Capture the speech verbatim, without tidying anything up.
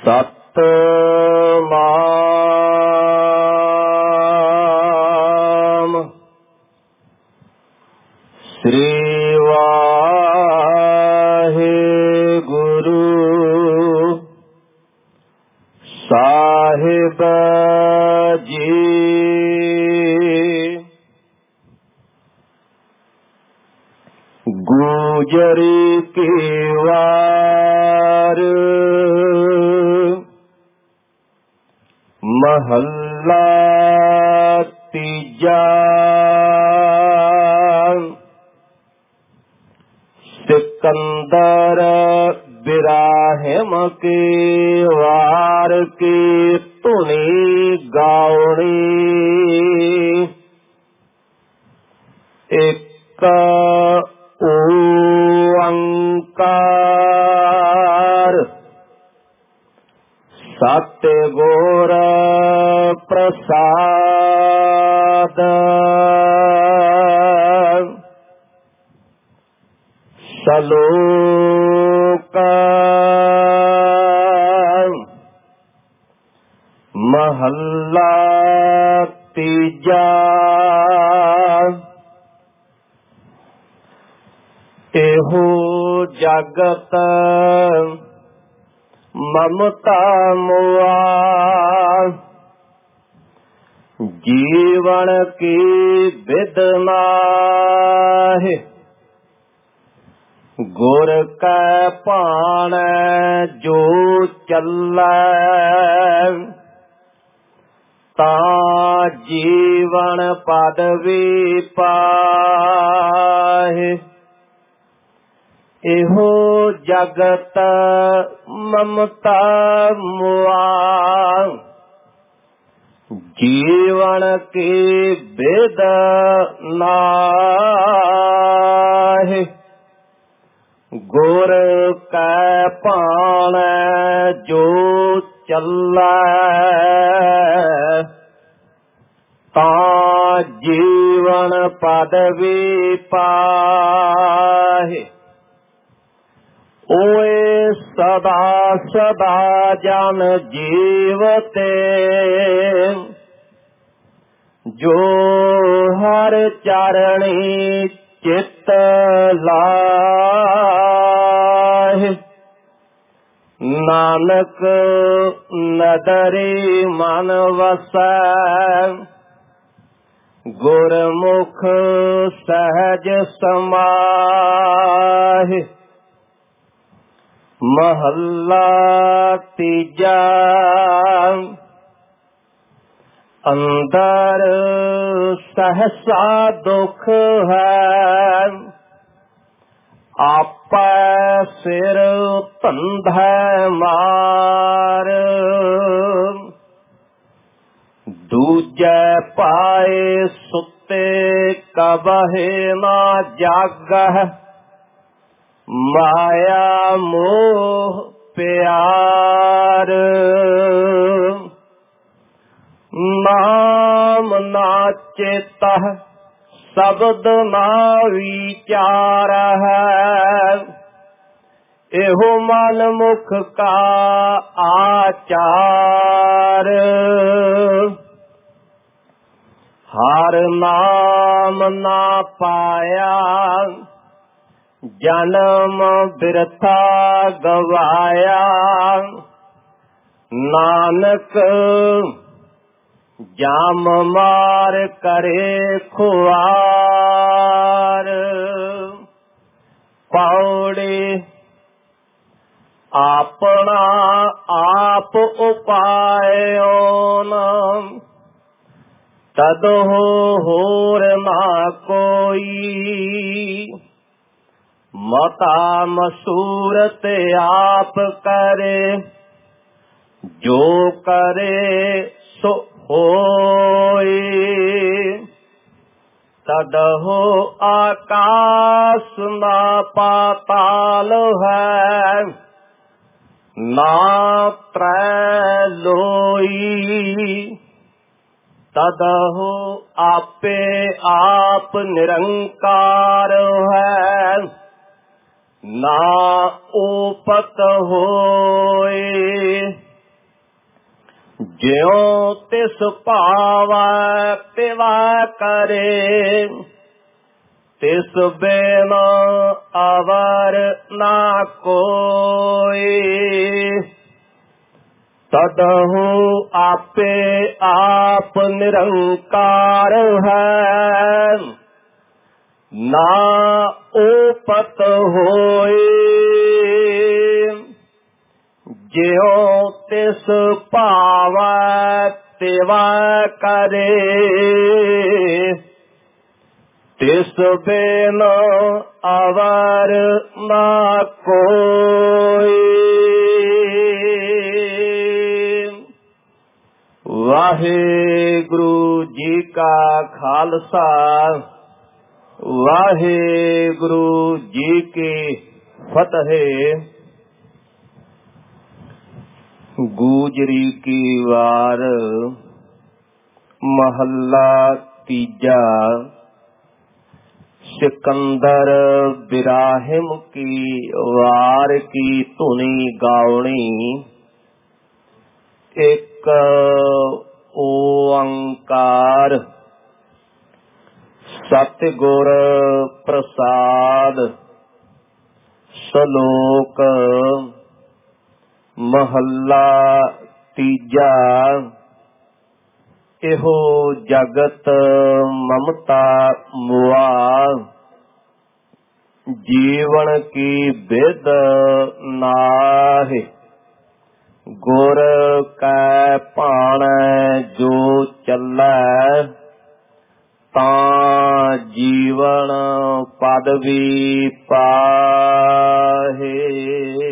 ਸਤਿਨਾਮ ਸ੍ਰੀ ਵਾਹਿਗੁਰੂ ਸਾਹਿਬ ਜੀ। ਗੁਜਰੀ ਕੀ ਵਾਰ ਮਹੱਲਾ ਤੀਜਾ। ਸਿਕੰਦਰ ਬਿਰਾਹਿਮ ਕੀ ਵਾਰ ਕੀ ਧੁਨੀ ਗਾਉਣੀ। ਇੱਕ ਓੰਕਾਰ ਸਤਿਗੁਰ ਪ੍ਰਸਾਦ। ਸਲੋਕ ਮਹੱਲਾ ਤੀਜਾ। ਇਹੋ ਜਗਤ ਮਮਤਾ ਮੁਆ, ਜੀਵਨ ਕੀ ਬਿਦ ਨਾਹਿ। ਗੁਰ ਕੈ ਭਾਣੈ ਜੋ ਚੱਲੈ, ਤਾਂ ਜੀਵਨ ਪਦਵੀ ਪਾਹਿ। ਇਹੋ ਜਗਤ ਮਮਤਾ ਮੁਆ, ਜੀਵਨ ਕੀ ਬਿਦ ਨਾਹਿ। ਗੁਰ ਕੈ ਭਾਣੈ ਜੋ ਚੱਲੈ, ਤਾਂ ਜੀਵਨ ਪਦਵੀ ਪਾਹਿ। ਓਏ ਸਦਾ ਸਦਾ ਜਨ ਜੀਵਤੇ, ਜੋ ਹਰ ਚਰਣੀ ਚਿੱਤ ਲਾਹਿ। ਨਾਨਕ ਨਦਰੀ ਮਨ ਵਸੈ, ਗੁਰਮੁਖ ਸਹਿਜ ਸਮਾਹਿ। ਮਹੱਲਾ ਤੀਜਾ। ਅੰਦਰ ਸਹਸਾ ਦੁਖ ਹੈ, ਆਪੈ ਸਿਰ ਧੰਧੈ ਮਾਰ। ਦੂਜੈ ਪਾਏ ਸੁੱਤੇ ਕਬਹਿ ਨਾ ਜਾਗਹਿ, ਮਾਇਆ ਮੋਹ ਪਿਆਰ। ਨਾਮ ਨਾ ਚੇਤਹਿ ਸ਼ਬਦ ਨਾ ਵਿਚਾਰਹਿ, ਇਹੋ ਮਨ ਮੁਖ ਕਾ ਆਚਾਰ। ਹਰ ਨਾਮ ਨਾ ਪਾਇਆ, ਜਨਮ ਬਿਰਥਾ ਗਵਾਇਆ। ਨਾਨਕ ਜਾਮ ਮਾਰ ਕਰੇ ਖੁਆਰ। ਪੌੜੀ ਆਪਣਾ ਆਪ ਉਪਾਇਓਨ, ਤਦਹੁ ਹੋਰ ਨਾ ਕੋਈ। ਮਤਾ ਮਸੂਰਤ ਆਪ ਕਰੇ, ਜੋ ਕਰੇ ਸੋ ਹੋਈ। ਤਦਹੁ ਆਕਾਸ ਨਾ ਪਾਤਾਲ ਹੈ, ਨਾ ਤ੍ਰੈ ਲੋਈ। ਤਦਹੁ ਆਪੇ ਆਪ ਨਿਰੰਕਾਰ ਹੈ, ਨਾ ਓਪਤ ਹੋਏ। ਜਿਉ ਤਿਸ ਭਾਵੈ ਤਿਵੈ ਕਰੇ, ਤਿਸ ਬਿਨ ਅਵਰ ਨਾ ਕੋਈ। ਤਦਹੁ ਆਪੇ ਆਪ ਨਿਰੰਕਾਰ ਹੈ, ਨਾ ਓਪਤ ਹੋਏ। ਜਿਉ ਤਿਸ ਭਾਵੈ ਤਿਵੈ ਕਰੇ, ਤਿਸ ਬਿਨ ਅਵਰ ਨਾ ਕੋਈ। ਵਾਹਿਗੁਰੂ ਜੀ ਕਾ ਖਾਲਸਾ, ਵਾਹਿਗੁਰੂ ਜੀ ਕੀ ਫਤਿਹ। ਗੂਜਰੀ ਕੀ ਵਾਰ ਮਹੱਲਾ ਤੀਜਾ। ਸਿਕੰਦਰ ਬਿਰਾਹਿਮ ਕੀ ਵਾਰ ਕੀ ਧੁਨੀ ਗਾਉਣੀ। ਇੱਕ ਓੰਕਾਰ ਸਤਿਗੁਰ ਪ੍ਰਸਾਦ। ਸ਼ਲੋਕ ਮਹੱਲਾ ਤੀਜਾ। ਇਹੋ ਜਗਤ ਮਮਤਾ ਮੁਆ, ਜੀਵਨ ਕੀ ਬਿਧ ਨਾਹਿ। ਗੁਰ ਕੈ ਭਾਣੈ ਜੋ ਚੱਲੈ, ਤਾਂ ਜੀਵਨ ਪਦਵੀ ਪਾਹੇ।